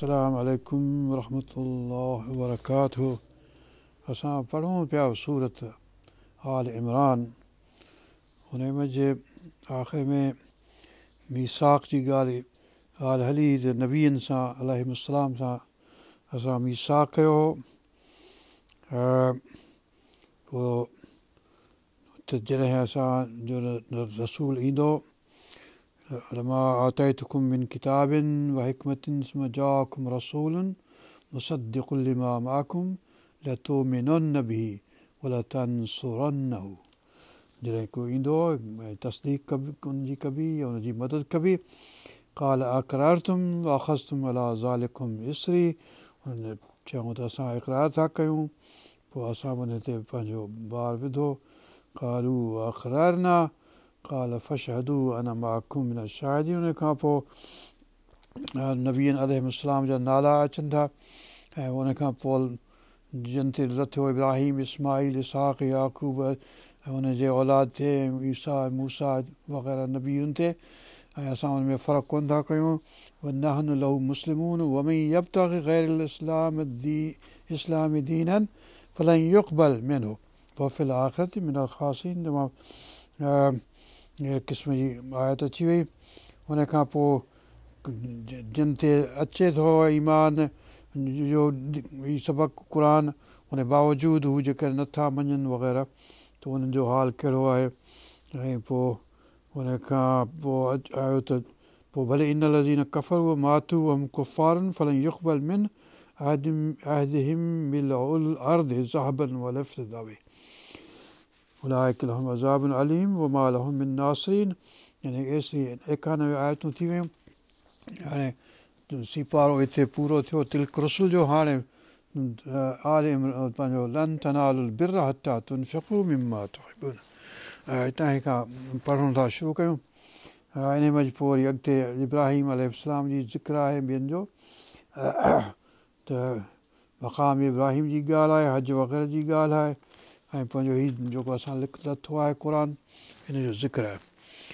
अस्सलामु अलैकुम वरहमतुल्लाहि वबरकातुहू। असां पढ़ूं पिया सूरत आल इमरान। हुन जे आख़िर में मीसाक़ जी ॻाल्हि हली त नबीअनि सां अलैहिस्सलाम सां असां मीसाक़ कयो हो। पोइ त जॾहिं असांजो रसूल ईंदो लमा आतैतुकुम मिन किताबिन व हिकमतिन सुम्मा जाअकुम रसूलुन मुसद्दिक़ुन लिमा मअकुम लतुमिनुन्न बिही व लतंसुरन्नहु। जॾहिं को ईंदो ऐं तस्दीक़ उनजी कबी या उनजी मदद कबी। क़ाल अक़ररतुम व अख़ज़तुम अला ज़ालिकुम इसरी। हुन चयूं त असां इक़रार था कयूं, पोइ असां उन ते पंहिंजो भार विधो। क़ालू अक़ररना क़ाल फ़शहदू अना मअकुम मिन शाहिदीन। उन खां पोइ नबीअनि अलैहिस्सलाम जा नाला अचनि था ऐं उन खां पोइ जिन ते लथो इब्राहीम इस्माईल इसहाक़ याक़ूब ऐं उनजे औलाद ते ईसा मूसा वग़ैरह नबीयुनि ते। ऐं असां उन में फ़र्क़ु कोन था कयूं। व नहनु लहू मुस्लिमून व मन यब्तग़ि ग़ैरल इस्लाम दीनन फलन युक़बल मिन्हु व फ़िल आख़िरति मिनल ख़ासिरीन। क़िस्म जी आयत अची वई। उन खां पोइ जिन ते अचे थो ईमान जो ही सबक़ु क़ुर उन बावजूदि हू जेके नथा मञनि वग़ैरह त उन्हनि जो हाल कहिड़ो आहे। ऐं पोइ उन खां पोइ आयो त पोइ भले इन लज़ीन कफ़रू मातू वहुम कुफ़ारुन फलन युक़बल मिन अहदिहिम मिलउल अर्द ज़हबन व लिफ्तिदावे उलाइका लहुम अज़ाबुन अलीम व मा लहुम मिन नासिरीन। यानी एसी 91 आयतूं थी वियूं। हाणे सिपारो हिते पूरो थियो तिल्क रसुल जो। हाणे पंहिंजो लन तनालुल बिर्र हत्ता तुनफ़िक़ू मिम्मा तुहिब्बून। हितां खां पढ़ण था शुरू कयूं। इन मज़ पोइ वरी अॻिते इब्राहीम अलैहिस्सलाम जी ज़िक्र आहे ॿियनि जो त मक़ाम इब्राहीम जी ॻाल्हि आहे, हज वग़ैरह जी ॻाल्हि आहे ऐं पंहिंजो हीउ जेको असां लथो आहे क़ुर इन जो ज़िक्र आहे।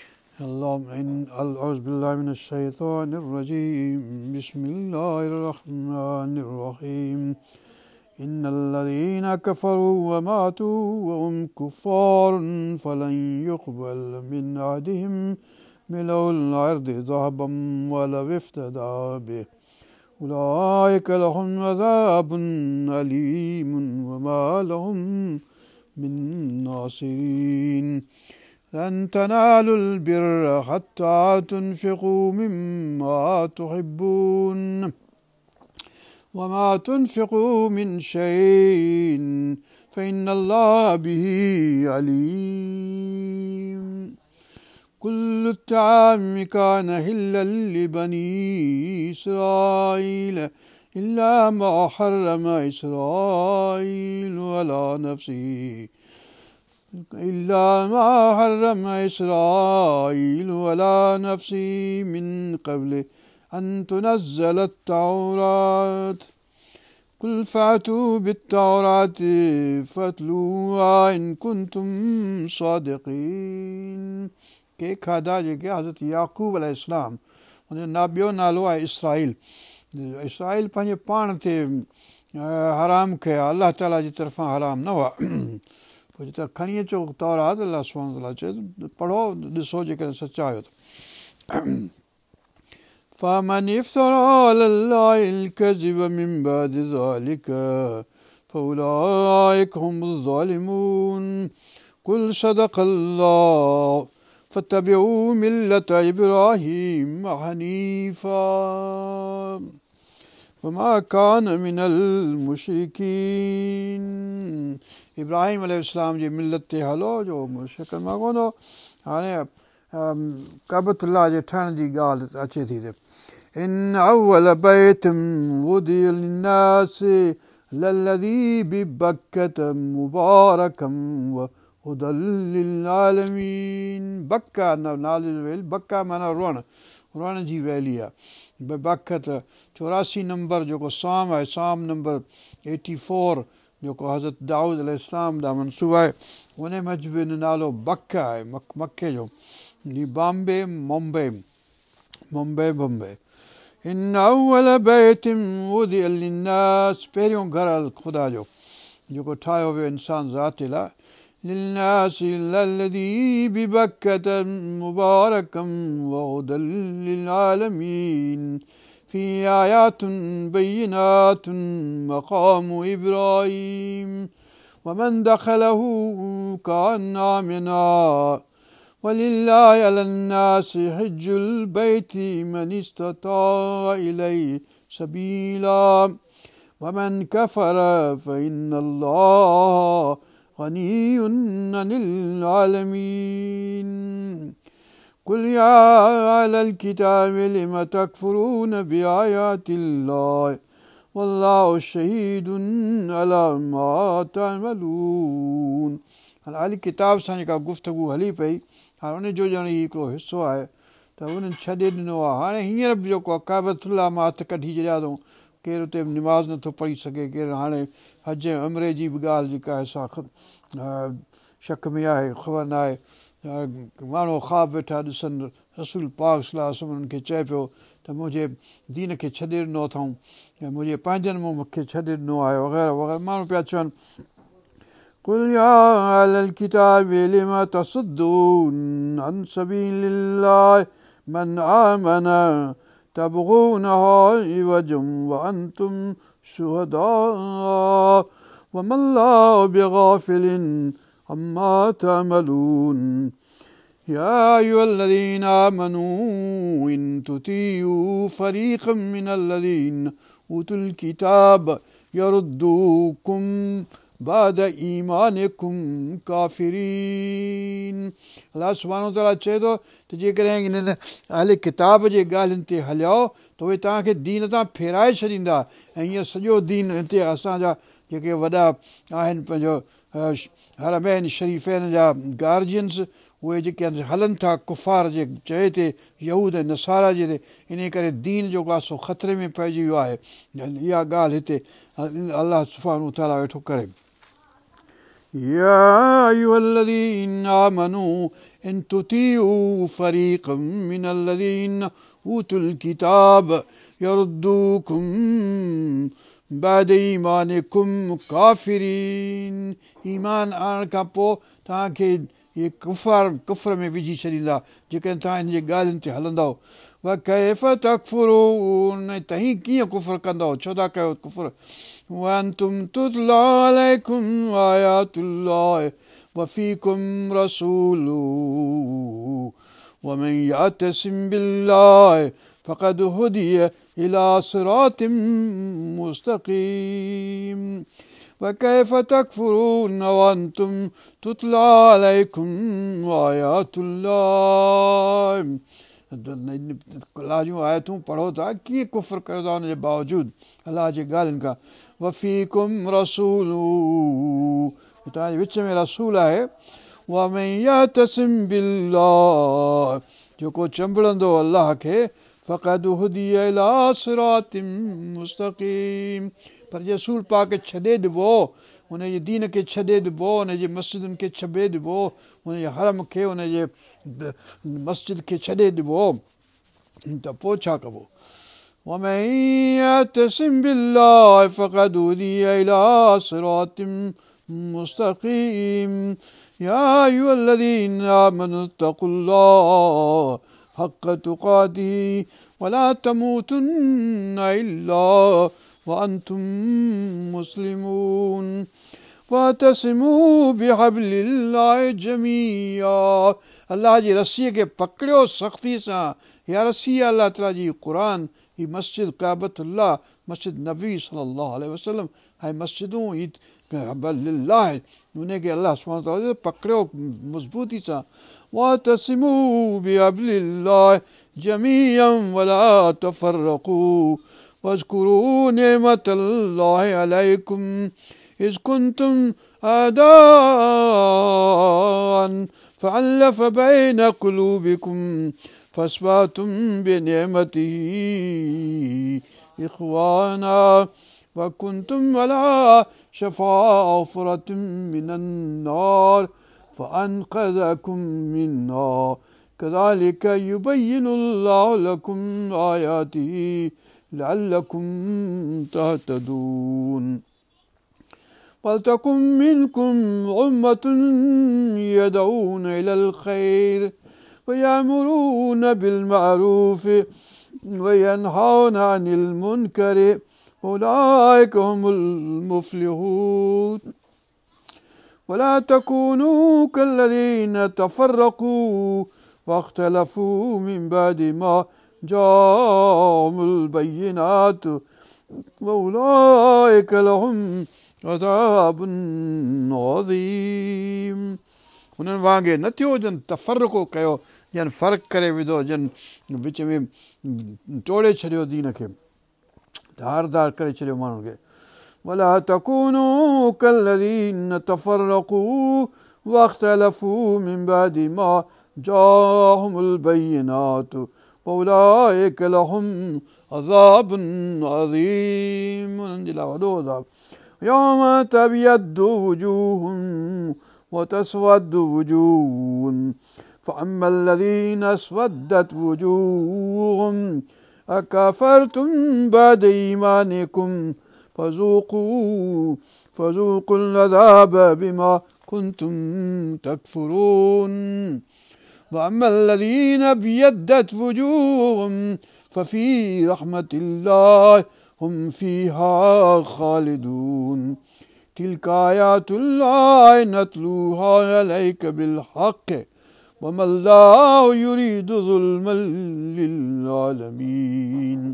अऊज़ु बिल्लाहि मिनश शैतानिर रजीम बिस्मिल्लाहिर रहमानिर रहीम इन्नल लज़ीन कफ़रू व मातू व हुम कुफ़ारुन फलन युक़बल मिन अहदिहिम मिलउल अर्दि ज़हबन व लव इफ्तदा बिहि उलाइका लहुम अज़ाबुन अलीमुन व मा लहुम मिन नासिरीन। लन तनालुल बिर्र हत्ता तुनफ़िक़ू मिम्मा तुहिब्बून व मा तुनफ़िक़ू मिन शैइन फ़इन्नल्लाह बिही अलीम। कुल्लु त्ताअमि कान हिल्लन लिबनी इस्राईल इल्ला मा हर्रम इस्राईल अला नफ्सी मिन क़ब्ल अन तुनज़्ज़ल अत-तौरात कुल फ़अतू बित-तौराति फ़अत्लूहा इन कुंतुम सादिक़ीन। के खाधा जेके हज़रत याक़ूब अलैहिस्सलाम हुनजो ॿियो नालो आहे इसराईल। इसराईल पंहिंजे पाण ते हराम कया, अलाह ताला जी तरफ़ां हराम न हुआ। पोइ जिते खणी अचो तौरात, अलाह सुब्हानहु व तआला चए पढ़ो ॾिसो जेकॾहिं सचा आहियो त। فمن افترى على الله الكذب من بعد ذلك فأولئك هم الظالمون قل صدق الله فاتبعوا ملة إبراهيم حنيفا وما كان من المشركين। इब्राहीम अलैहिस्सलाम जी मिलत ते हलो जो मुशरिकनि मां कोन हो। हाणे कअबतुल्लाह जे ठहण जी ॻाल्हि अचे थी। इन अव्वल बैतुम वुदिअ लिन्नासि लल्लज़ी बिबक्कत मुबारकम व हुदल लिलआलमीन। बक्का नाले जो वेल, बक्का माना रुअण जी वैली आहे। बकत 84 नंबर जेको साम आहे, साम नंबर 84 जेको हज़रत दाऊद अलैहिस्सलाम ॾांहुं मनसूब आहे, उन मज़ बि नालो बक्का आहे, मके जो। बॉम्बे मुंबई बॉम्बे इन अव्वल बैतिम वुदिअ लिन्नास, पहिरियों घर ख़ुदा जो जेको ठाहियो वियो इंसान ज़ात लाइ, लिन्नास लल्लज़ी बिबक्कत मुबारकम वहुदल लिलआलमीन फी आयातुन बय्यिनातुन मक़ामु इब्राहीम वमन दख़लहु कान आमिना वलिल्लाहि अलन्नासि हिज्जुल बैति मन इस्तताअ इलैहि सबीला वमन कफ़र फ़इन्नल्लाह गनिय्युन अनिल आलमीन कुल या अहलल किताबि लिम तकफ़ुरून बिआयातिल्लाहि वल्लाहु शहीदुन अला मा तअमलून। हाणे अहली किताब सां जेका गुफ़्तगू हली पई, हाणे उन जो ॼण हिकिड़ो हिसो आहे त उन्हनि छॾे ॾिनो आहे। हाणे हींअर बि जेको आहे काबतुल्लाह मां हथु कढी छॾिया अथऊं, केरु उते निमाज़ नथो पढ़ी सघे, केरु हाणे हज ऐं उमिरे जी बि ॻाल्हि जेका आहे सा शक में आहे, ख़बर न आहे। माण्हू ख़्वाब वेठा ॾिसनि, रसूल पाक सल्लल्लाहु अलैहि वसल्लम उन्हनि खे चए पियो त मुंहिंजे दीन खे छॾे ॾिनो अथऊं या मुंहिंजे पंहिंजनि मूं मूंखे छॾे ॾिनो आहे वग़ैरह वग़ैरह। माण्हू पिया चवनि कुल या अहलल किताबि लिम तसुद्दून अन सबीलिल्लाहि मन आमन तबगूनहा इवजम व अंतुम शुहदा वमल्लाहु बिगाफिलिन अम्मा तअमलून या अय्युहल्लज़ीना आमनू इन तुतीउ फरीक़म मिनल्लज़ीना ऊतुल किताब यरुद्दूकुम बाद ईमानिकुम काफ़िरीन। अल्लाह सुब्हानहु व तआला चए थो त जेकॾहिं इन्हनि अहले किताब जे ॻाल्हियुनि ते हलियो त उहे तव्हांखे दीन तां फेराए छॾींदा ऐं हीअं सॼो दीन हिते असांजा जेके वॾा आहिनि पंहिंजो हरमैन शरीफ़ैन जा गार्जियन्स, उहे जेके हलनि था कुफ़ार जे चए ते, यहूद ऐं नसारा जे ते, इन करे दीन जेको आहे सो ख़तरे में पइजी वियो आहे। इहा ॻाल्हि हिते अल्लाह सुब्हानहु व तआला वेठो करे। या अय्युहल्लज़ीना आमनू इन तुतीउ फरीक़म मिनल्लज़ीना ऊतुल किताब यरुद्दूकुम बाद ईमानिकुम काफ़िरीन। ईमान आणण खां पोइ तव्हांखे इहे कुफ़र में विझी छॾींदा जेकॾहिं तव्हां हिन जे ॻाल्हियुनि ते हलंदव। व कैफ़ तकफ़ुरून, तव्हीं कीअं कुफ़र कंदव, छो था कयो कुफ़र। व अंतुम तुतला अलैकुम आयातुल्लाहि व फ़ीकुम रसूलुहु वमन यअतसिम बिल्लाहि फ़क़द हुदिय इला सिरातिम मुस्तक़ीम व कैफ़ तकफ़ुरून व अंतुम तुतला अलैकुम आयातुल्लाहि। अलाह जूं आयतूं पढ़ो था, कीअं कुफ़र कयो था हुनजे बावजूदि अलाह जे ॻाल्हियुनि खां। वफ़ीकुम रसूलुहु, तव्हांजे विच में रसूल आहे। वमन यअतसिम बिल्लाहि, जेको चंबड़ंदो अलाह खे, फ़क़द हुदिय इला सिरातिम मुस्तक़ीम, पर रसूल पाक खे छॾे ॾिबो, हुनजे दीन खे छॾे ॾिबो, हुनजे मस्जिदुनि खे छॾे ॾिबो, हुनजे हरम खे, हुनजे मस्जिद खे छॾे ॾिबो त पोइ छा कबो। वमन यअतसिम बिल्लाहि फ़क़द हुदिय इला सिरातिम मुस्तक़ीम या अय्युहल्लज़ीना आमनू इत्तक़ुल्लाह हक़्क़ तुक़ातिही वला तमूतुन्न इल्ला व अंतुम मुस्लिमून वअतसिमू बिहब्लिल्लाहि जमीआ। अल्लाह जी रस्सीअ खे पकड़ियो सख़्ती सां, या रस्सी आहे अल्लाह ताला जी क़ुरान, ही मस्जिद काबतुल्लाह, मस्जिद नबी सल्लल्लाहु अलैहि वसल्लम, ऐं मस्जिदूं ही हब्लिल्लाह, उनखे अल्लाह सुब्हानहु व तआला पकड़ियो मज़बूती सां। वअतसिमू बिहब्लिल्लाहि जमीअन वला तफ़र्रक़ू वज़्कुरू निअमतल्लाहि अलैकुम इज़ कुंतुम अअदाअन फ़अल्लफ़ बैन क़ुलूबिकुम फ़अस्बहतुम बिनिअमतिही इख़्वाना व कुंतुम अला शफ़ा हुफ़रतिम मिनन्नार फ़अनक़ज़कुम मिन्हा كذلك يبين الله لكم آياته لعلكم تهتدون ولتكن منكم أمة يدعون إلى الخير ويأمرون بالمعروف وينهون عن المنكر أولئك هم المفلحون ولا تكونوا كالذين تفرقوا واختلفوا من بعد ما جاءهم البينات وأولئك لهم عذاب عظيم उन्हनि वांगुरु न थियो जन तफ़र्क़ो कयो जन फ़र्क़ु करे विधो जन विच में टोड़े छॾियो दीन खे धारदार करे छॾियो माण्हुनि खे ولا تكونوا كالذين تفرقوا واختلفوا من بعد ما جاءهم البينات وأولئك لهم عذاب عظيم يوم تبيض وجوه وتسود وجوه فأما الذين اسودت وجوههم أكفرتم بعد إيمانكم فذوقوا العذاب بما كنتم تكفرون وأما الذين ابيضت وجوههم ففي رحمة الله هم فيها خالدون تلك آيات الله نتلوها عليك بالحق وما الله يريد ظلما للعالمين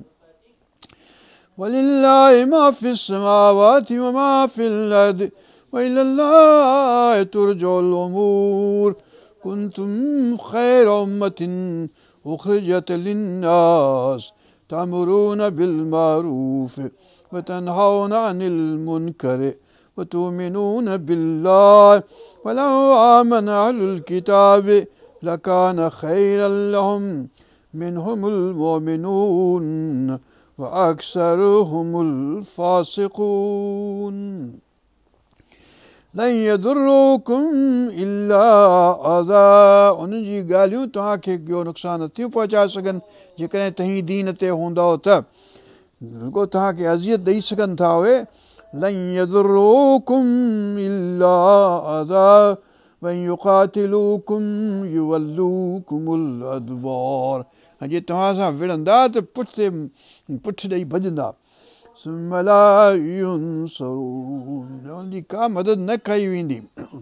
ولله ما في السماوات وما في الأرض وإلى الله ترجع الأمور كنتم خير أمة أخرجت للناس تأمرون بالمعروف وتنهون عن المنكر وتؤمنون بالله ولو آمن أهل الكتاب لكان خيرا لهم منهم المؤمنون وأكثرهم الفاسقون لن يضروكم إلا أذى उन जी ॻाल्हियूं तव्हांखे को नुक़सान नथियूं पहुचाए सघनि जेकॾहिं तव्हीं दीन ते हूंदव त रुॻो तव्हांखे अज़ियत ॾेई सघनि था उहे لن يضروكم إلا أذى وإن يقاتلوكم يولوكم الأدبار जे तव्हां सां विढ़ंदा त पुठि ॾेई भॼंदा ثم لا ينصرون उनजी का मदद न कई वेंदी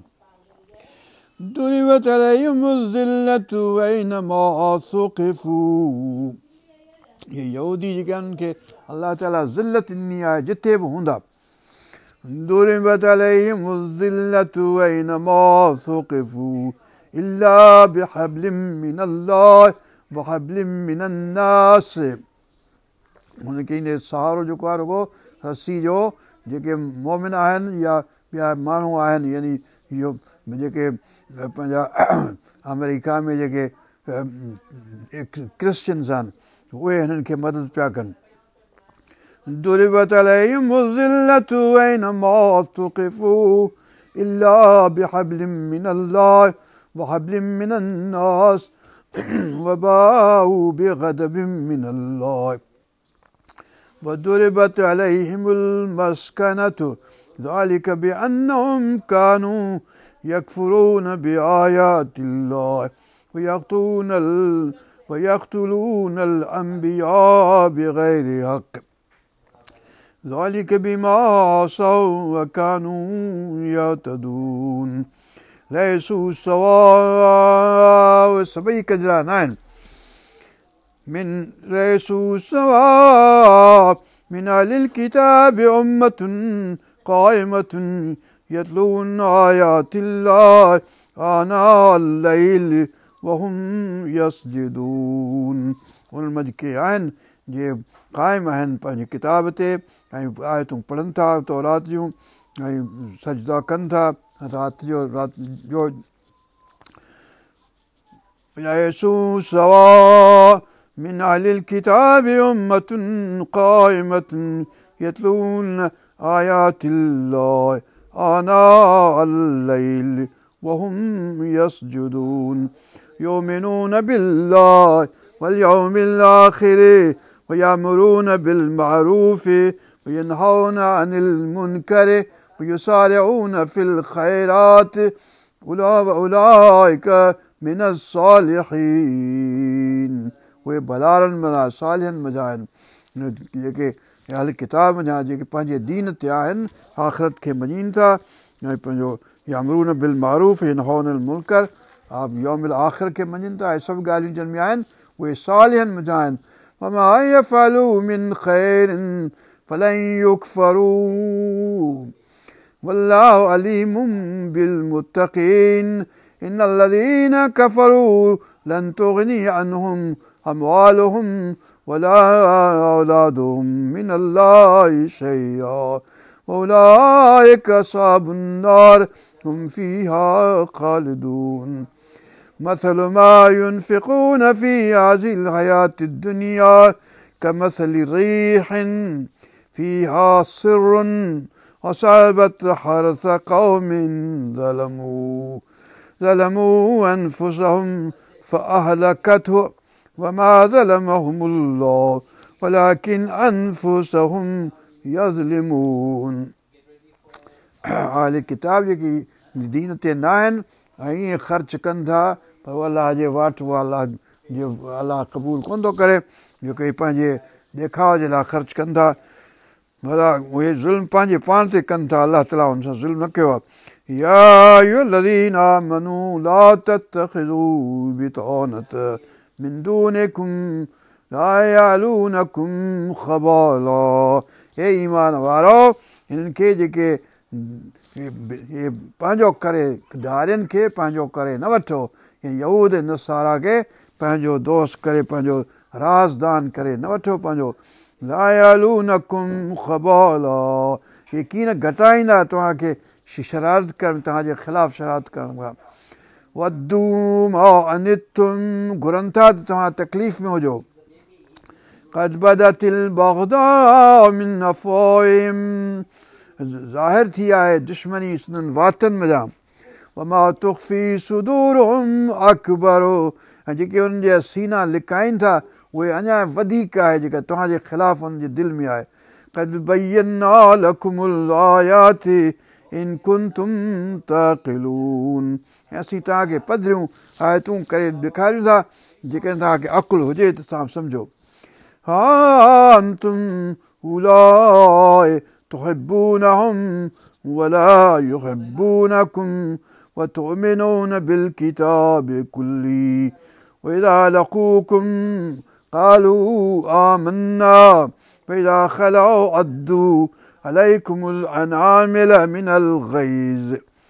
ضربت عليهم الذلة أينما ثقفوا ये यहूदी जेके उन्हनि खे अलाह ताला ज़िल्लत ॾिनी आहे जिथे बि हूंदा ضربت عليهم الذلة أينما ثقفوا إلا بحبل من الله وحبل من الناس हुनखे इन सहारो जेको आहे रुॻो रस्सी जो जेके मोमिन आहिनि या ॿिया माण्हू आहिनि यानी इहो जेके पंहिंजा अमेरिका में जेके क्रिश्चियन्स आहिनि उहे हिननि खे मदद पिया कनि ضربت عليهم الذلة أينما ثقفوا إلا بحبل من الله وحبل من الناس وباءوا بغضب من الله وضربت عليهم المسكنة ذلك بأنهم كانوا يكفرون بآيات الله ويقتلون الأنبياء بغير حق ذلك بما عصوا وكانوا يعتدون ليسوا سواء सभई कजरा न आहिनि ليسوا سواء من أهل الكتاب أمة قائمة يتلون آيات الله آناء الليل وهم يسجدون उन्हनि मंझि के आहिनि जे क़ाइमु आहिनि पंहिंजी किताब ते ऐं आयतूं पढ़नि था तौरात जूं ऐं सजदा कनि था राति जो ليسوا سواء من أهل الكتاب أمة قائمة يتلون آيات الله آناء الليل وهم يسجدون يؤمنون بالله واليوم الآخر ويأمرون بالمعروف وينهون عن المنكر ويسارعون في الخيرات أولئك من الصالحين. उहे भलारनि माना सालिहनि मज़ा आहिनि जेके अहल किताब जा जेके पंहिंजे दीन ते आहिनि आख़िरत खे मञीनि था ऐं पंहिंजो यामरून बिल मारूफ़ यनहौन अनिल मुनकर यौमिल आख़िर खे मञनि था। ऐं सभु ॻाल्हियूं जिन में आहिनि उहे सालिहनि मज़ा आहिनि। वमा यफ़अलू मिन ख़ैरिन फलन युकफ़रू वल्लाहु अलीमुम बिल मुत्तक़ीन इन्नल लज़ीना कफ़रू लन तुग़नी अन्हुम अमवालुहुम वला औलादुहुम मिनल्लाहि शैअ वउलाइका अस्हाबुन नार हुम फ़ीहा ख़ालिदून। मसलु मा युनफ़िक़ून फ़ी हाज़िहिल हयाति दुनिया कमसलि रीहिन फ़ीहा सिर्रुन असाबत हर्स क़ौमिन ज़लमू अनफ़ुसहुम फ़अहलकतहु वमा ज़लमहुमुल्लाहु वलाकिन अनफ़ुसहुम यज़लिमून। अहले किताब जेकी दीन ते न आहिनि ऐं ईअं ख़र्च कनि था पर अलाह जे वाट उहा अलाह क़बूल कोन थो करे जेके पंहिंजे ॾेखाव जे लाइ ख़र्च कनि था भला उहे ज़ुल्म पंहिंजे पाण ते कनि था। अलाह ताला हुन सां ज़ुल्म न कयो आहे। या अय्युहल्लज़ीना आमनू ला तत्तख़िज़ू बितानत मिन दूनिकुम ला यालूनकुम ख़बाला। हे ईमान वारो हिननि खे जेके पंहिंजो करे धारियुनि खे पंहिंजो करे न वठो यहूद नसारा खे पंहिंजो दोस्त करे पंहिंजो राज़दान करे न वठो पंहिंजो। ला यालूनकुम ख़बाला हे कीअं न घटाईंदा तव्हांखे शरारत करणु तव्हांजे ख़िलाफ़ु शरारत करणु खां। वद्दू मा अनितुम घुरनि था त तव्हां तकलीफ़ में हुजो। क़द बदतिल बग़दाउ मिन अफ़वाहिहिम ज़ाहिर थी आहे दुश्मनी सुननि वातनि में जा। वमा तुख़फ़ी सुदूरुहुम अकबर ऐं जेके हुननि जा सीना लिकाइनि था उहे अञा वधीक आहे जेका तव्हांजे ख़िलाफ़ु हुननि जे दिलि में आहे। क़द बय्यना लकुमुल आयाति इन कुंतुम ताक़िलून ऐं असीं तव्हांखे पधरियूं आयतूं करे ॾेखारियूं था जेकॾहिं तव्हांखे अक़ुलु हुजे त तव्हां सम्झो। हा अंतुम उलाए तुहिब्बूनहुम वला युहिब्बूनकुम वतुमिनून बिल किताबि कुल्ली वइज़ा लक़ूकुम क़ालू आमन्ना वइज़ा ख़लऊ अद्दू अलैकुमुल अनामिल मिनल ग़ैज़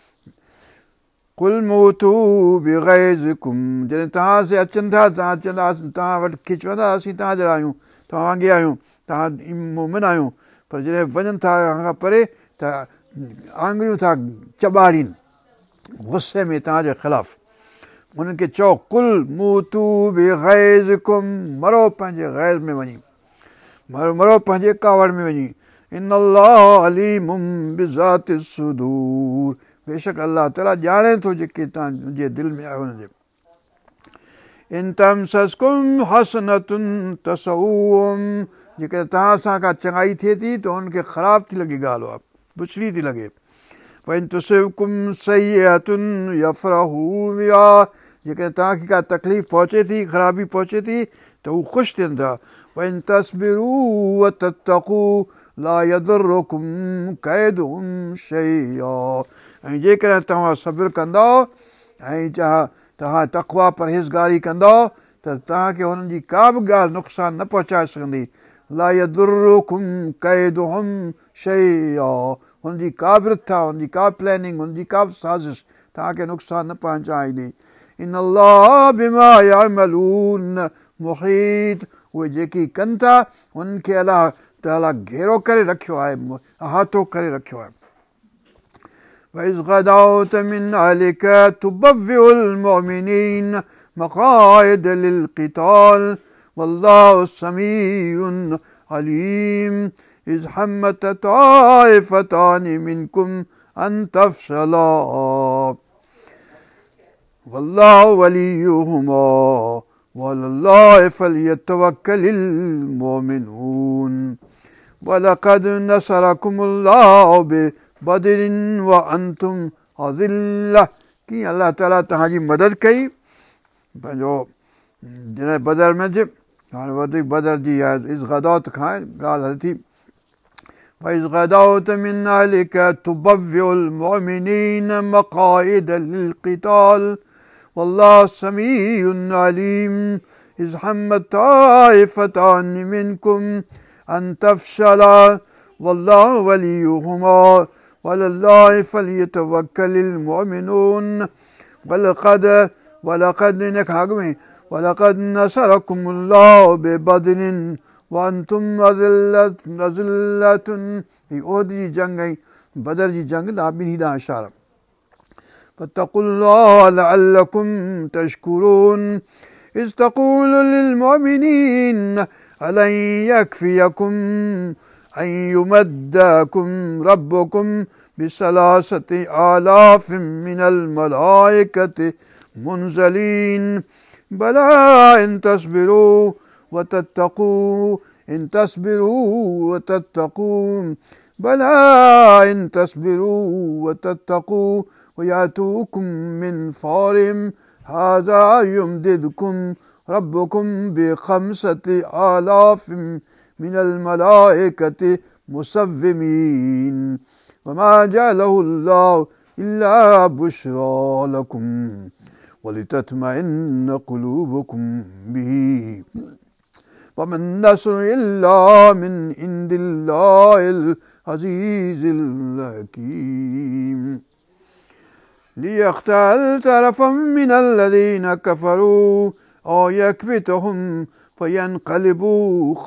कुल मूतू बिग़ैज़िकुम। जॾहिं तव्हां से अचनि था तव्हां चवंदा तव्हां वटि खिचवंदा असीं तव्हां जहिड़ा आहियूं तव्हां वांगुरु आहियूं तव्हां मोमिन आहियूं पर जॾहिं वञनि था खां परे त आङुरियूं था चॿाड़ीनि गुस्से में तव्हांजे ख़िलाफ़ु। उन्हनि खे चओ कुल मूतू बिग़ैज़िकुम मरो पंहिंजे ग़ैज़ में वञी मरो पंहिंजे कावड़ में वञी। इन्नल्लाह अलीमुम बिज़ाति सुदूर बेशक अलाह ताला ॼाणे थो जेके तव्हांजे दिलि में आहे हुनजे। इन तमसस्कुम हसनतुन तसऊहुम जेकॾहिं तव्हां सां का चङाई थिए थी त हुनखे ख़राबु थी लॻे ॻाल्हि उहा बुछड़ी थी लॻे। वइन तुसिबकुम सय्यतुन यफ़रहू बिहा जेकॾहिं तव्हांखे का तकलीफ़ पहुचे थी ख़राबी पहुचे थी त हू ख़ुशि थियनि था। वइन तस्बिरू व तत्तक़ू ला यदुर्रुकुम कैदुहुम शैआ ऐं जेकॾहिं तव्हां सब्र कंदव ऐं तव्हां तक़वा परहेज़गारी कंदव त तव्हांखे हुननि जी का बि ॻाल्हि नुक़सानु न पहुचाए सघंदी। ला यदुर्रुकुम कैदुहुम शैआ हुनजी का बि रिथा हुनजी का प्लैनिंग हुनजी का बि साज़िश तव्हांखे नुक़सानु न पहुचाईंदी। इन्नल्लाह बिमा यअमलून मुहीत उहे जेकी कनि था उन्हनि खे अलाह ताला घेरो करे रखियो आहे अहातो करे रखियो आहे। वइज़ ग़दौत मिन अहलिक तुबव्विउल मुमिनीन मक़ाइद लिलक़िताल वल्लाहु समीउन अलीम इज़ हम्मत ताइफ़तानि मिनकुम अन तफ़शला والله وليهما وعلى الله فليتوكل المؤمنون ولقد نصركم الله ببدر وأنتم أذلة कीअं अलाह ताला तव्हांजी मदद कई पंहिंजो जॾहिं बदर में हाणे वधीक बदर जी इज़ गदौत खां ॻाल्हि हले थी وإذ غدوت من أهلك تبوئ المؤمنين مقاعد للقتال والله سميع عليم إذ همت طائفتان منكم أن تفشلا والله وليهما وعلى الله فليتوكل المؤمنون ولقد نصركم الله ببدر وأنتم أذلة ओद जी जंग ऐं बदर जी जंग ॾांहुं ॿिन्ही ॾांहुं इशारा فاتقوا الله لعلكم تشكرون إذ تقول للمؤمنين ألن يكفيكم أن يمدكم ربكم ب3,000 من الملائكة منزلين بلى إن تصبروا وتتقوا بلى إن تصبروا وتتقوا ويأتوكم من فورهم هذا يمددكم ربكم ب5,000 من الملائكة مسومين وما جعله الله إلا بشرى لكم ولتطمئن قلوبكم به وما النصر إلا من عند الله العزيز الحكيم ليقتل طرفا من الذين كفروا أو يكبتهم فينقلبوا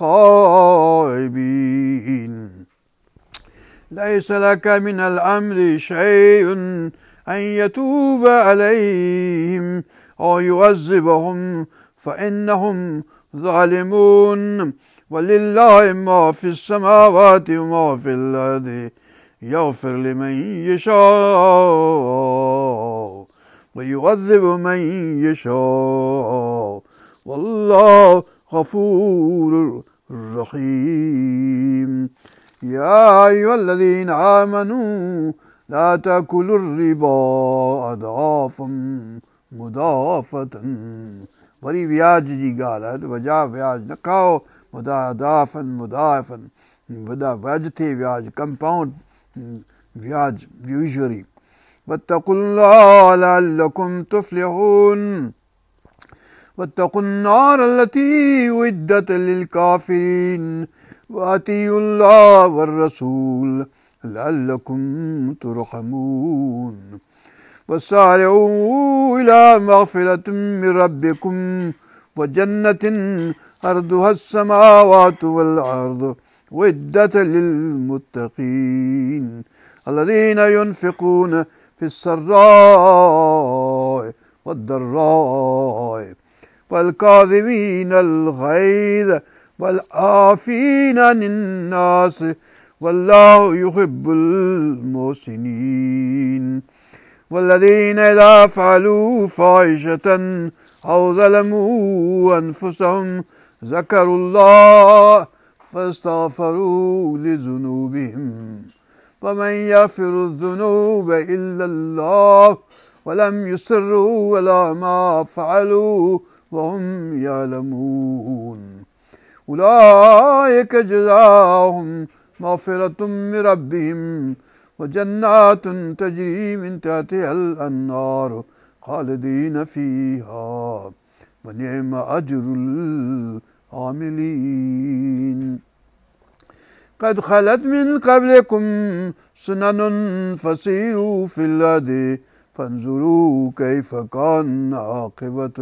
خائبين ليس لك من الأمر شيء أن يتوب عليهم أو يعذبهم فإنهم ظالمون ولله ما في السماوات وما في الأرض يغفر لمن يشاء ويعذب من يشاء والله غفور رحيم يا أيها الذين آمنوا لا تأكلوا الربا أضعافا مضاعفة वरी व्याज जी ॻाल्हि आहे वॼा व्याज न खाओ मुदाफ़न वॾा व्याज थिए व्याज कंपाउंड व्याज यूज़ुअली वत्तक़ुल्लाह लअल्लकुम तुफ़्लिहून वत्तक़ुन नार अल्लती उइद्दत लिलकाफ़िरीन वअतीउल्लाह वर्रसूल लअल्लकुम तुरहमून وسارعوا إلى مغفرة من ربكم وجنة أرضها السماوات والأرض أعدت للمتقين الذين ينفقون في السراء والضراء والكاظمين الغيظ والعافين عن الناس والله يحب المحسنين والذين إذا فعلوا فاحشة أو ظلموا أنفسهم ذكروا الله فاستغفروا لذنوبهم ومن يغفر الذنوب إلا الله ولم يصروا على ما فعلوا وهم يعلمون أولئك جزاؤهم مغفرة من ربهم وجنات تجري من تحتها الأنهار خالدين فيها ونعم أجر العاملين قد خلت من قبلكم سنن فسيروا في الأرض فانظروا كيف كان عاقبة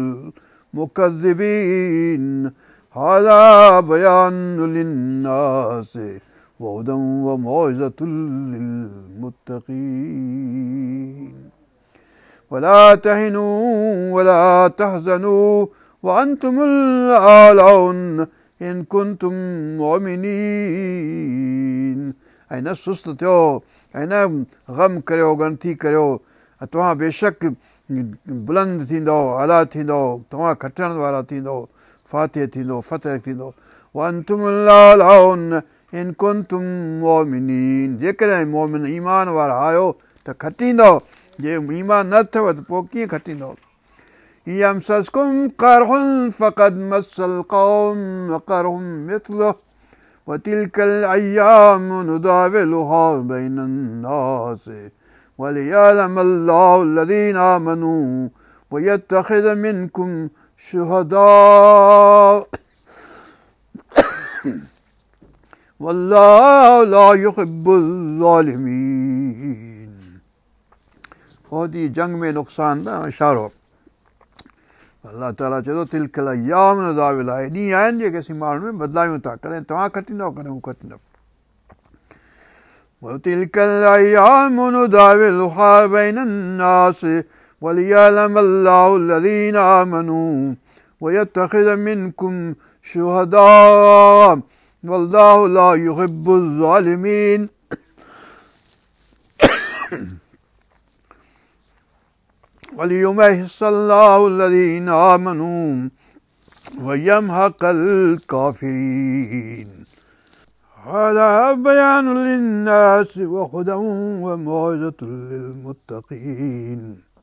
المكذبين هذا بيان للناس وهدى وموعظة للمتقين ولا تهنوا ولا تحزنوا وأنتم الأعلون إن كنتم مؤمنين ऐं न सुस्त थियो ऐं न ग़म करियो ॻणती करियो तव्हां बेशक बुलंद थींदो, आला थींदो, तव्हां खटण वारा थींदो, फातिह थींदो, फतह थींदो। इन कुंतुम मोमिनीन, जेकॾहिं मोमिन ईमान वारा आहियो त खटींदो, जे ईमान न अथव त पोइ कीअं खटींदो। यमसस्कुम करहुन फक़द मस्सल क़ौम करहुम मिथलुहु वतिल्कल अय्यामु नुदाविलुहा बैनन्नास वलियअलमल्लाहु अल्लज़ीना आमनू वयत्तखिज़ मिनकुम शुहदा वल्लाहु ला युहिब्बुल ज़ालिमीन। फौजी जंग में नुक़सान न इशारो। अल्लाह ताला चए थो तिल्कल अय्याम नुदाविलुहा, हे ॾींहं आहिनि जेके असीं माण्हुनि में बदिलायूं था, कॾहिं तव्हां खटींदव कॾहिं हू खटींदव। वतिल्कल अय्यामु नुदाविलुहा बैनन्नास वलियअलमल्लाहु अल्लज़ीना आमनू वयत्तखिज़ मिनकुम शुहदा वल्लाहु ला युहिब्बुल ज़ालिमीन। वलियुमहिस्सल्लाहु अल्लज़ीना आमनू वयमहक़ल काफ़िरीन। हाज़ा बयानुल लिन्नास वहुदन वमौइज़तुल लिलमुत्तक़ीन।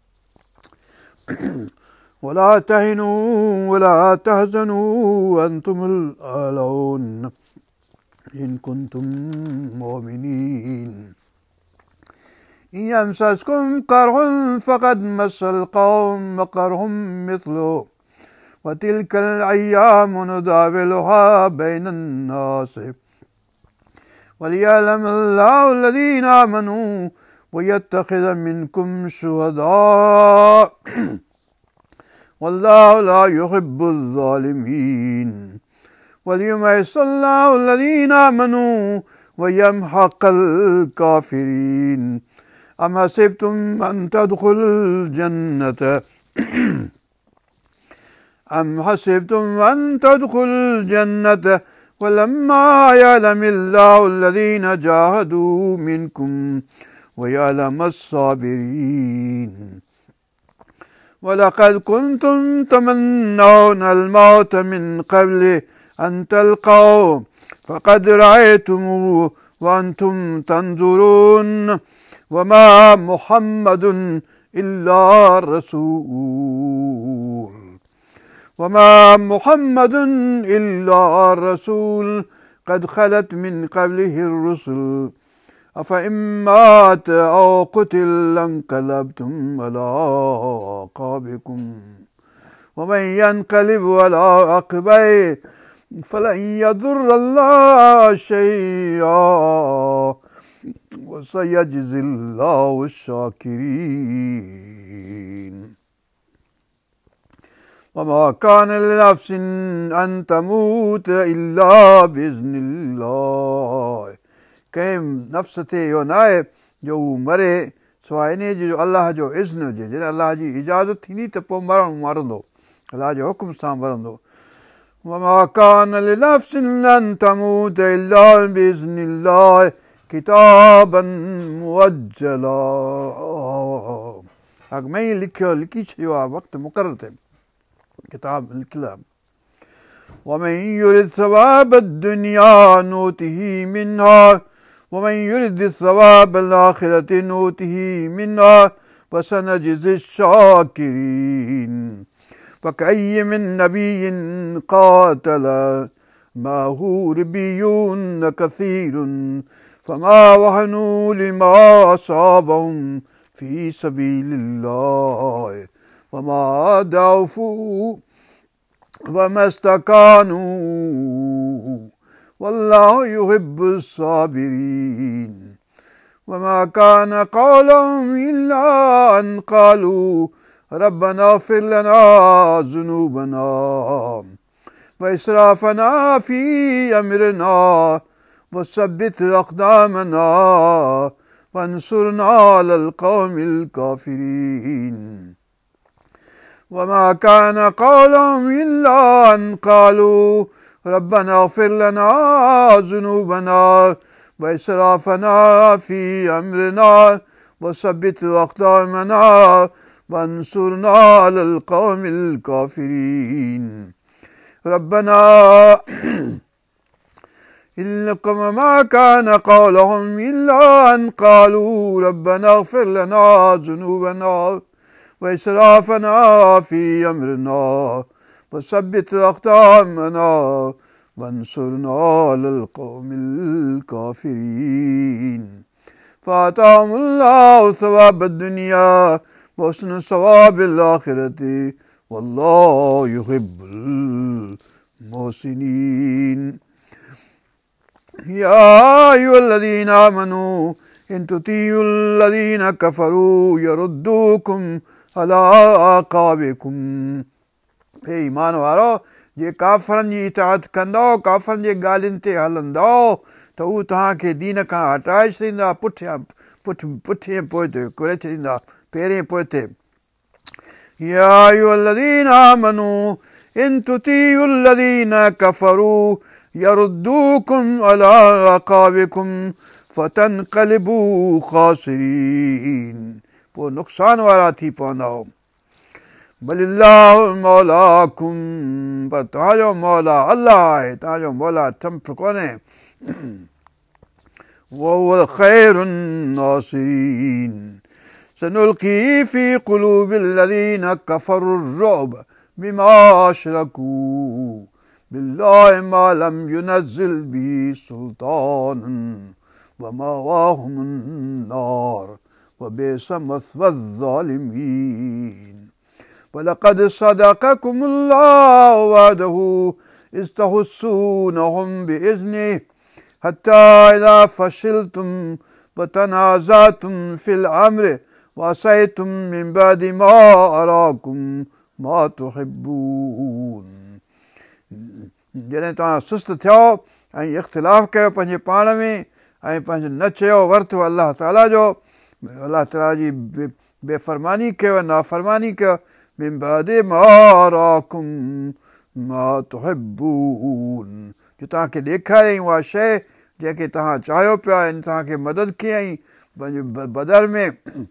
वला तहिनू वला तहज़नू वअंतुमुल आलऊन इन कुंतुम मोमिनीन। यमसस्कुम करहुन फक़द मस्सल क़ौम करहुम मिथलुहु वतिल्कल अय्यामु नुदाविलुहा बैनन्नास वलियअलमल्लाहु अल्लज़ीना आमनू वयत्तखिज़ मिनकुम शुहदा वल्लाहु ला युहिब्बुल ज़ालिमीन। वलियुमहिस्सल्लाहु अल्लज़ीना आमनू वयमहक़ल काफ़िरीन। अम हसिबतुम अन तदखुलुल जन्नत वलम्मा यअलमिल्लाहु अल्लज़ीना जाहदू मिनकुम वयअलमस्साबिरीन। वलक़द कुन्तुम तमन्नौनल मौत मिन क़ब्लि अन तल्क़ौहु फ़क़द रअयतुमूहु वअंतुम तंज़ुरून वमा मुहम्मदुन इल्ला रसूल क़द ख़लत मिन क़ब्लिहिर रुसुल अफ़इन मात औ क़ुतिल इंक़लबतुम अला अक़ाबिकुम वमन यन्क़लिब अला अक़बैहि फ़लन यदुर्रल्लाह शैअन वसयजज़िल्लाहु शाकिरीन। वमा कान लिनफ़्सिन अन तमूत इल्ला बिइज़्निल्लाह, कंहिं नफ़्स ते इहो न आहे जो हू मरे सवाइ इन जो अलाह जो इज़्न हुजे। जॾहिं अलाह जी इजाज़त थींदी त पोइ मरंदो, अलाह जे हुकुम सां मरंदो। वमा कान लिनफ़्सिन अन तमूत इल्ला बिइज़्निल्लाह किताबन मुअज्जला, अॻु में ई लिखी छॾियो आहे, वक़्तु मुक़ररु ते किताब लिखियलु आहे। वमन युरिद सवाब दुनिया नूतिही मिन्हा वमन युरिद सवाबल आखिरति नूतिही मिन्हा वसनजिज़ि शाकिरीन। फ़कअय्यिन मिन नबिय्यिन क़ातल माअहू रिब्बियुन कसीरुन फ़मा वहनू लिमा असाबहुम फ़ी सबीलिल्लाह वमा दअफ़ू वमस्तकानू वल्लाहु युहिब्बुस साबिरीन। वमा कान क़ौलुहुम इल्ला अन क़ालू रब्बना इग़फ़िर लना ज़ुनूबना वइस्राफ़ना फ़ी अम्रिना वसब्बित अक़दामना वंसुरना अलल क़ौमिल काफ़िरीन। वमा कान क़ौलुहुम इल्ला अन क़ालू रब्बना इग़फ़िर लना ज़ुनूबना वइस्राफ़ना फ़ी अम्रिना وثبت أقدامنا وانصرنا على القوم الكافرين ربنا إنكم ما كان قولهم إلا أن قالوا ربنا اغفر لنا ذنوبنا وإسرافنا في أمرنا وثبت أقدامنا وانصرنا على القوم الكافرين فآتاهم الله ثواب الدنيا وحسن ثواب الآخرة والله يحب المحسنين يا أيها الذين آمنوا إن تطيعوا الذين كفروا يردوكم على أعقابكم हे ईमान वारो जे काफ़रनि जी इताअत कंदो काफ़रनि जे ॻाल्हियुनि ते हलंदो त उहे तव्हांखे दीन खां हटाए छॾींदा पुठियां पोइते करे छॾींदा पहिरें पोइते या अय्युहल्लज़ीन आमनू इन तुतीउ الذين كفروا يردوكم على أعقابكم فتنقلبوا خاسرين पोइ नुक़सान वारा थी पवंदव बलिल्लाहु मौलाकुम पर तव्हांजो मौला अल्लाह आहे तव्हांजो मौला चंप कोन्हे वहुवल ख़ैरुन नासिरीन सनुल्क़ी फ़ी क़ुलूबिल्लज़ीन कफ़रुर्रुअब बिमा अशरकू बिल्लाहि मा लम युनज़्ज़िल बिही सुल्तानन वमअवाहुमुन नार वबिअस मस्वज़्ज़ालिमीन वलक़द सदक़कुमुल्लाहु वअदहु इज़ तहुस्सूनहुम बिइज़्निहि हत्ता इज़ा फ़शिलतुम वतनाज़अतुम फ़िल अम्रि वअसयतुम मिन बअदि मा अराकुम मा तुहिब्बून जॾहिं तव्हां सुस्त थियो ऐं इख़्तिलाफ़ कयो पंहिंजे पाण में ऐं पंहिंजो न चयो वरितो अलाह ताला जो अलाह ताला जी बेफ़रमानी कयो नाफ़रमानी कयो मिन बअदि मा अराकुम मा तुहिब्बून जो तव्हांखे ॾेखारियईं उहा शइ जंहिंखे तव्हां चाहियो पिया आहिनि तव्हांखे मदद कयईं पंहिंजे बदर में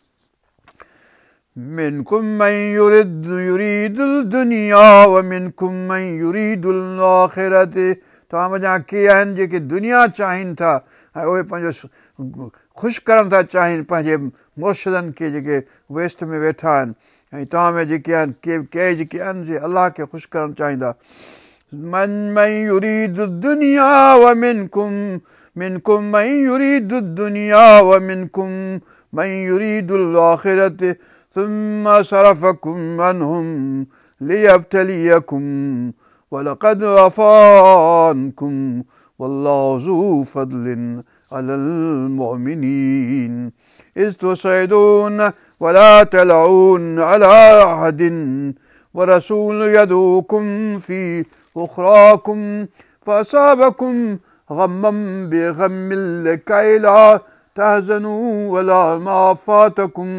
मिनकुम मन युरीदुल दुनिया व मिनकुम मन युरीदुल आखिरत तव्हां वञा के आहिनि जेके दुनिया चाहिनि था ऐं उहे पंहिंजो ख़ुशि करणु था चाहिनि पंहिंजे मुर्शिदनि खे जेके वेस्ट में वेठा आहिनि ऐं तव्हां में जेके आहिनि के जेके आहिनि जे अलाह खे ख़ुशि करणु चाहींदा मन मन युरीदु दुनिया व मिनकुम मिनकुम मन युरीदु दुनिया व मिनकुम मन युरीदुल आखिरत ثم صرفكم عنهم ليبتليكم ولقد عفا عنكم والله ذو فضل على المؤمنين إذ تصعدون ولا تلعون على أحد ورسول يدعوكم في أخراكم فأصابكم غما بغم لكي لا تحزنوا ولا ما فاتكم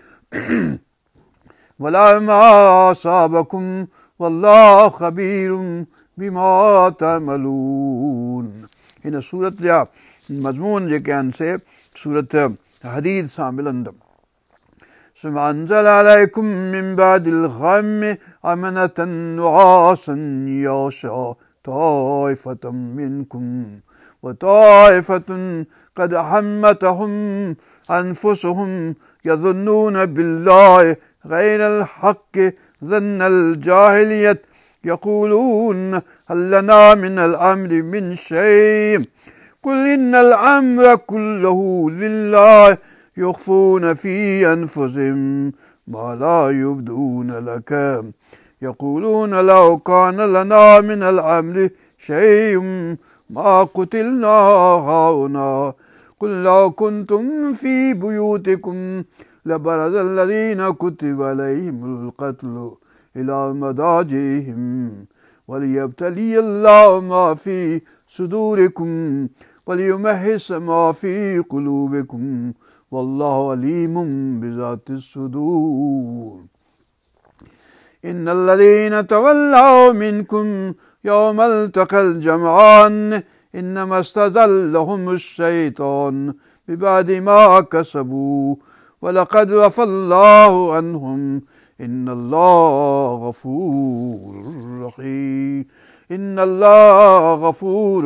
ولا ما أصابكم والله خبير بما تعملون हिन सूरत जा मज़मून जेके आहिनि से सूरत हदीद सां मिलंदम ثم أنزل عليكم من بعد الغم أمنة نعاسا يغشى طائفة منكم وطائفة قد حمتهم أنفسهم يظنون بالله غير الحق ظن الجاهلية يقولون هل لنا من الأمر من شيء قل إن الأمر كله لله يخفون في أنفسهم ما لا يبدون لك يقولون لو كان لنا من الأمر شيء ما قتلنا هاهنا قل لو كنتم في بيوتكم لبرز الذين كتب عليهم القتل إلى مضاجعهم وليبتلي الله ما في صدوركم وليمحص ما في قلوبكم والله عليم بذات الصدور إن الذين تولوا منكم يوم التقى الجمعان إنما استزلهم الشيطان ببعد ما كسبوا ولقد عفا الله عنهم إن الله غفور رحيم إن الله غفور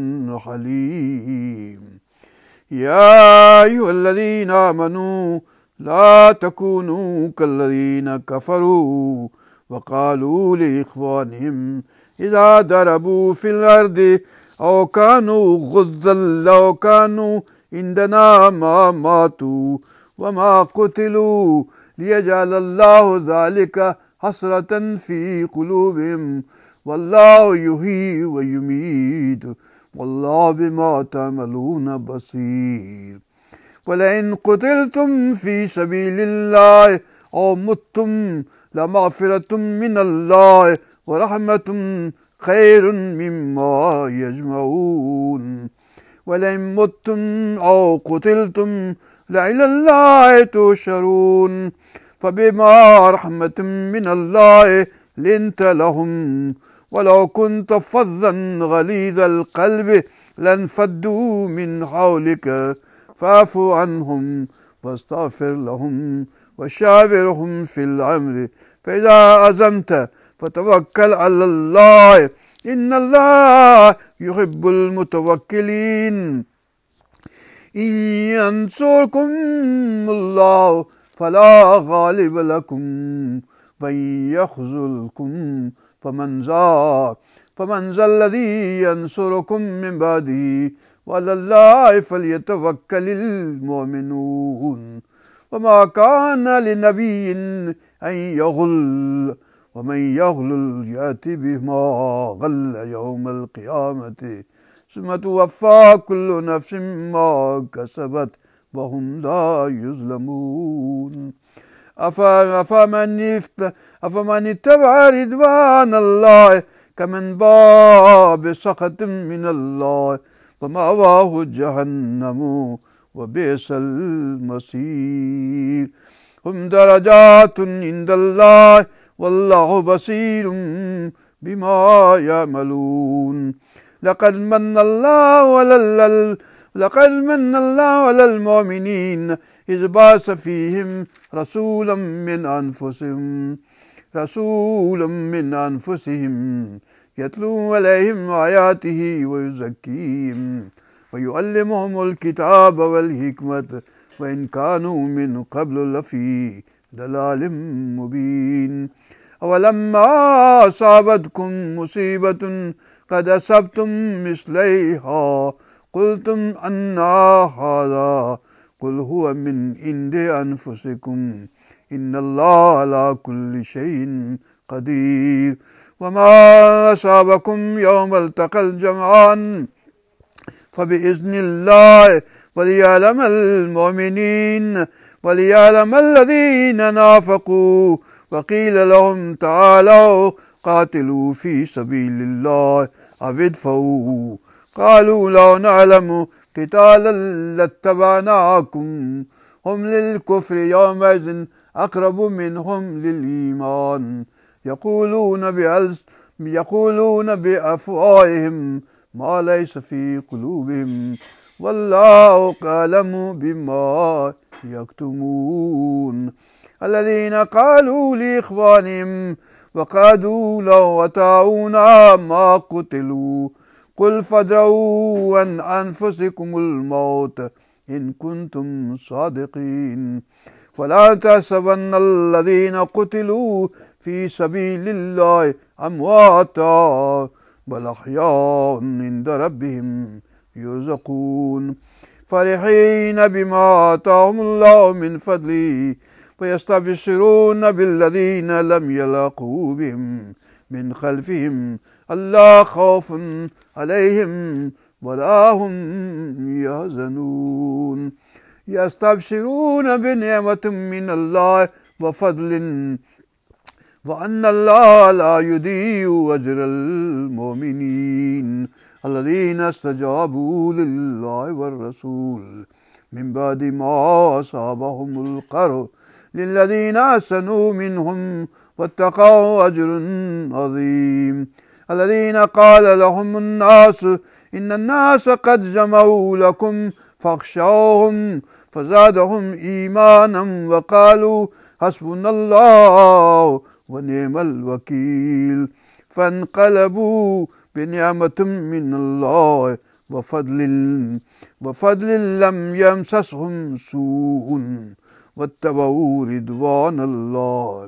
حليم يا أيها الذين آمنوا لا تكونوا كالذين كفروا وقالوا لإخوانهم إذا ضربوا في الأرض أو كانوا غزا لو كانوا عندنا ما ماتوا وما قتلوا ليجعل الله ذلك حسرة في قلوبهم والله يحيي ويميت والله بما تعملون بصير ولئن قتلتم في سبيل الله أو متم لمغفرة من الله ورحمة خير مما يجمعون ولئن متم أو قتلتم لإلى الله تحشرون فبما رحمة من الله لنت لهم ولو كنت فظا غليظ القلب لانفضوا من حولك فاعف عنهم واستغفر لهم وشاورهم في الأمر فإذا عزمت فتوكل على الله إن الله يحب المتوكلين إن ينصركم الله فلا غالب لكم وإن يخذلكم فمن ذا الذي ينصركم من بعده وعلى الله فليتوكل المؤمنون وما كان لنبي أن يغل ومن يغل يأتي بما غل يوم القيامة ثم توفى كل نفس ما كسبت وهم لا يظلمون أفمن اتبع رضوان الله كمن باء بسخط من الله ومأواه جهنم وبئس المصير هم درجات عند الله والله بصير بما يعملون لقد من الله على المؤمنين إذ بعث فيهم رسولا من أنفسهم يتلو عليهم آياته ويزكيهم ويعلمهم الكتاب والحكمة وإن كانوا من قبل لفي ضلال مبين أولما أصابتكم مصيبة قد أصبتم مثليها قلتم أنى هذا قل هو من عند أنفسكم إن الله على كل شيء قدير وما أصابكم يوم التقى الجمعان فبإذن الله وليعلم المؤمنين وليعلم الذين نافقوا وقيل لهم تعالوا قاتلوا في سبيل الله أو ادفعوا قالوا لو نعلم قتالا لاتبعناكم هم للكفر يومئذ أقرب منهم للإيمان يقولون بأفواههم ما ليس في قلوبهم والله أعلم بما يكتمون الذين قالوا لإخوانهم وقعدوا لو أطاعونا ما قتلوا قل فادرؤوا عن أنفسكم الموت إن كنتم صادقين ولا تحسبن الذين قتلوا في سبيل الله أمواتا بل أحياء عند ربهم يرزقون فرحين بما آتاهم الله من فضله ويستبشرون بالذين لم يلاقوا بهم من خلفهم ألا خوف عليهم ولا هم يحزنون يستبشرون بنعمة من الله وفضل وأن الله لا يضيع أجر المؤمنين الذين استجابوا لله والرسول من بعد ما أصابهم القرح للذين أحسنوا منهم واتقوا أجر عظيم الذين قال لهم الناس إن الناس قد جمعوا لكم فاخشوهم فزادهم إيمانا وقالوا حسبنا الله ونعم الوكيل فانقلبوا بنعمة من الله وفضل لم يمسسهم سوء واتبعوا رضوان الله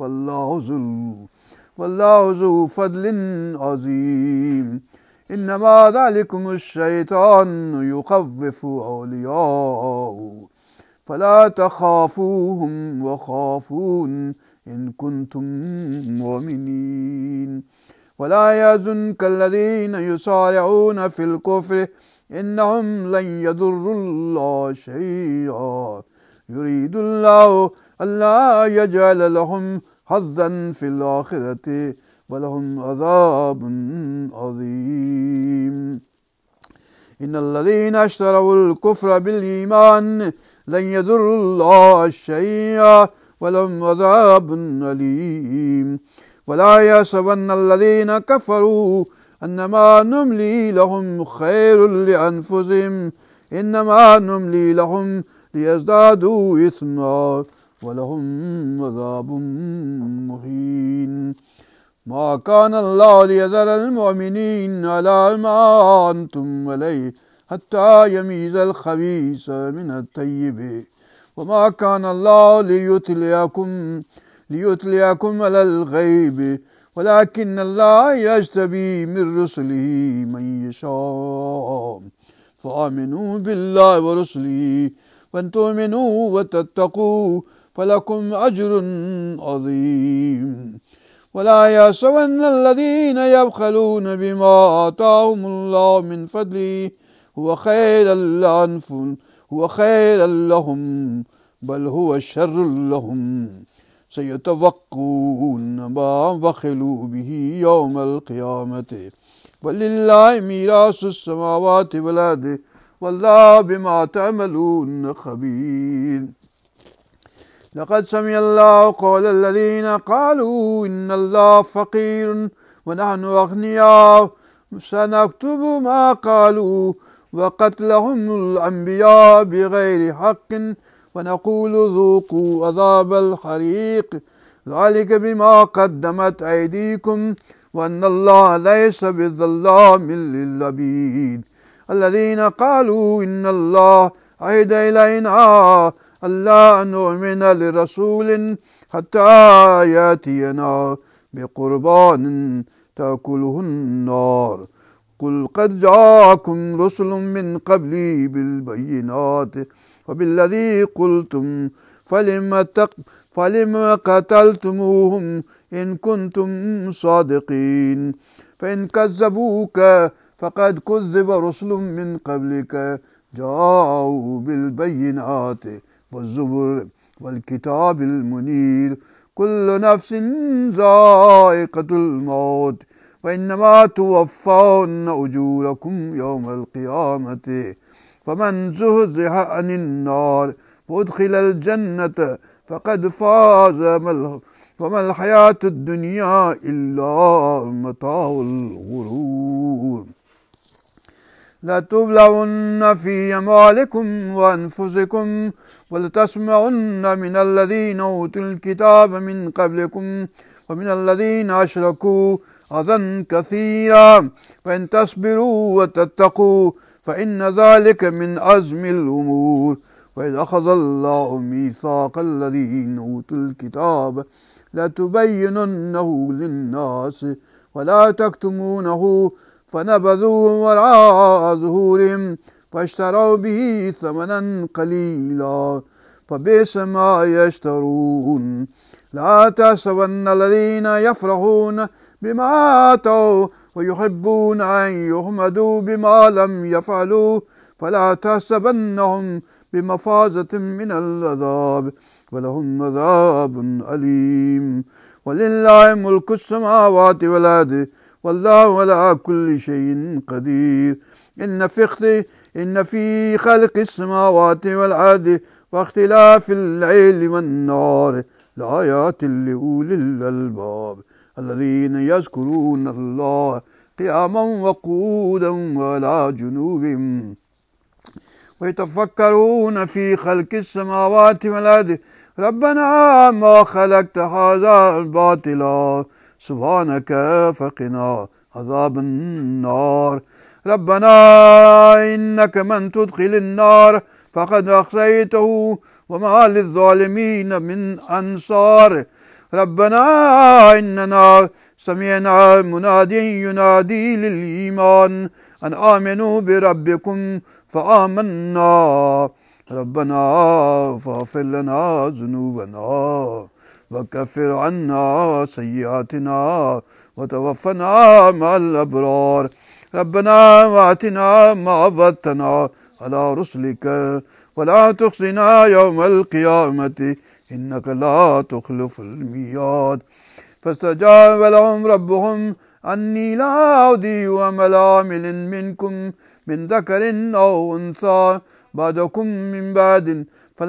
والله ذو فضل عظيم إنما ذلكم الشيطان يخوف أولياءه فلا تخافوهم وخافون إن كنتم مؤمنين ولا يحزنك الذين يسارعون في الكفر إنهم لن يضروا الله شيئا يريد الله ألا يجعل لهم حظا في الآخرة ولهم عذاب عظيم إن الذين اشتروا الكفر بالإيمان لن يضروا الله شيئا ولهم عذاب أليم ولا يحسبن الذين كفروا أنما نملي لهم خير لأنفسهم إنما نملي لهم ليزدادوا إثما ولهم عذاب مهين ما كان الله ليذر المؤمنين على ما أنتم عليه حتى يميز الخبيث من الطيب وما كان الله ليطلعكم على الغيب ولكن الله يجتبي من رسله من يشاء فآمنوا بالله ورسله وأن تؤمنوا وتتقوا فلكم أجر عظيم ولا يحسبن الذين يبخلون بما آتاهم الله من فضله هو خيرا لهم بل هو شر لهم سيتوقون ما بخلوا به يوم القيامة ولله ميراث السماوات والأرض والله بما تعملون خبير لقد سمع الله قول الذين قالوا إن الله فقير ونحن أغنياء سنكتب ما قالوا وقتلهم الأنبياء بغير حق ونقول ذوقوا عذاب الحريق ذلك بما قدمت أيديكم وأن الله ليس بظلام للعبيد الذين قالوا إن الله عهد إلينا ألا نؤمن لرسول حتى يأتينا بقربان تأكله النار قل قد جاءكم رسل من قبلي بالبينات وبالذي قلتم فلم قتلتموهم إن كنتم صادقين فإن كذبوك فقد كذب رسل من قبلك جاءوا بالبينات والزبر والكتاب المنير كل نفس ذائقة الموت وإنما توفون أجوركم يوم القيامة فمن زهزح عن النار وأدخل الجنة فقد فاز وما الحياة الدنيا إلا متاع الغرور لتبلون في أموالكم وأنفسكم ولتسمعن من الذين أوتوا الكتاب من قبلكم ومن الذين أشركوا أذى كثيرا فإن تصبروا وتتقوا فإن ذلك من عزم الأمور وإذ أخذ الله ميثاق الذين أوتوا الكتاب لتبيننه للناس ولا تكتمونه فنبذوه وراء ظهورهم فاشتروا به ثمنا قليلا فبئس ما يشترون لا تحسبن الذين يفرحون بما آتوا ويحبون أن يحمدوا بما لم يفعلوا فلا تحسبنهم بمفازة من العذاب ولهم عذاب أليم ولله ملك السماوات والأرض والله على كل شيء قدير إن في خلق السماوات والأرض واختلاف الليل والنهار لآيات لأولي الألباب الذين يذكرون الله قياما وقعودا وعلى جنوبهم ويتفكرون في خلق السماوات والأرض ربنا ما خلقت هذا باطلا سبحانك فقنا عذاب النار ربنا إنك من تدخل النار فقد أخزيته وما للظالمين من أنصار ربنا إننا سمعنا منادي ينادي للإيمان أن آمنوا بربكم فآمنا ربنا فاغفر لنا ذنوبنا وكفر عنا سيئاتنا وتوفنا مع الأبرار ربنا وآتنا ما وعدتنا على رسلك ولا تخزنا يوم القيامة إنك لا تخلف الميعاد فاستجاب لهم ربهم أني لا أضيع عمل عامل منكم من ذكر أو أنثى بعدكم من بعد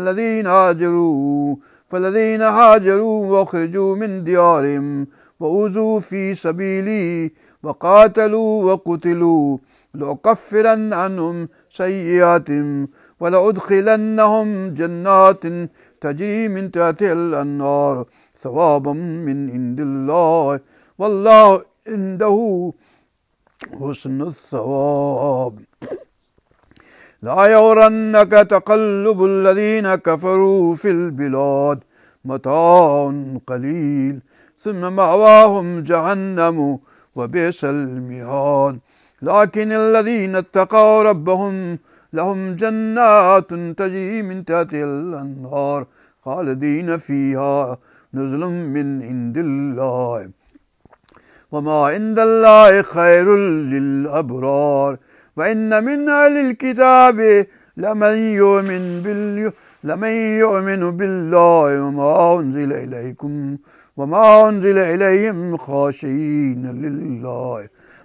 فالذين هاجروا وأخرجوا من ديارهم وأوذوا في سبيلي وقاتلوا وقتلوا لأكفرن عنهم سيئاتهم ولأدخلنهم جنات تجري من تحتها الأنهار ثوابا من عند الله والله عنده حسن الثواب لا يغرنك تقلب الذين كفروا في البلاد متاع قليل ثم مأواهم جهنم وبئس المهاد لكن الذين اتقوا ربهم لهم جنات تجري من تحتها الأنهار خالدين فيها نزل من عند الله وما عند الله خير للأبرار وإن من أهل الكتاب لمن يؤمن بالله وما أنزل إليهم خاشعين لله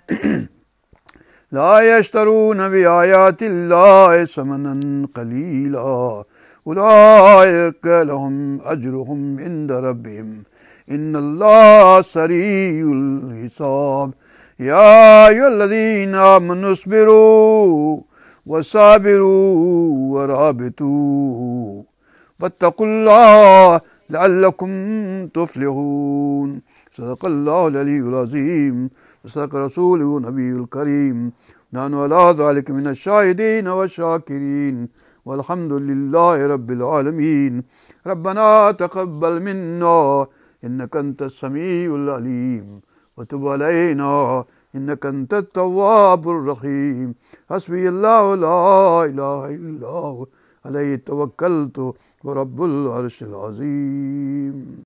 لا يشترون بآيات الله ثمنا قليلا أولئك لهم أجرهم عند ربهم إن الله سريع الحساب يا أيها الذين آمنوا اصبروا وصابروا ورابطوا واتقوا الله لعلكم تفلحون صدق الله العلي العظيم وصدق رسوله النبي الكريم نحن على ذلك من الشاهدين والشاكرين والحمد لله رب العالمين ربنا تقبل منا إنك أنت السميع العليم وتب علينا إنك أنت التواب الرحيم حسبي الله لا إله إلا هو عليه توكلت ورب العرش العظيم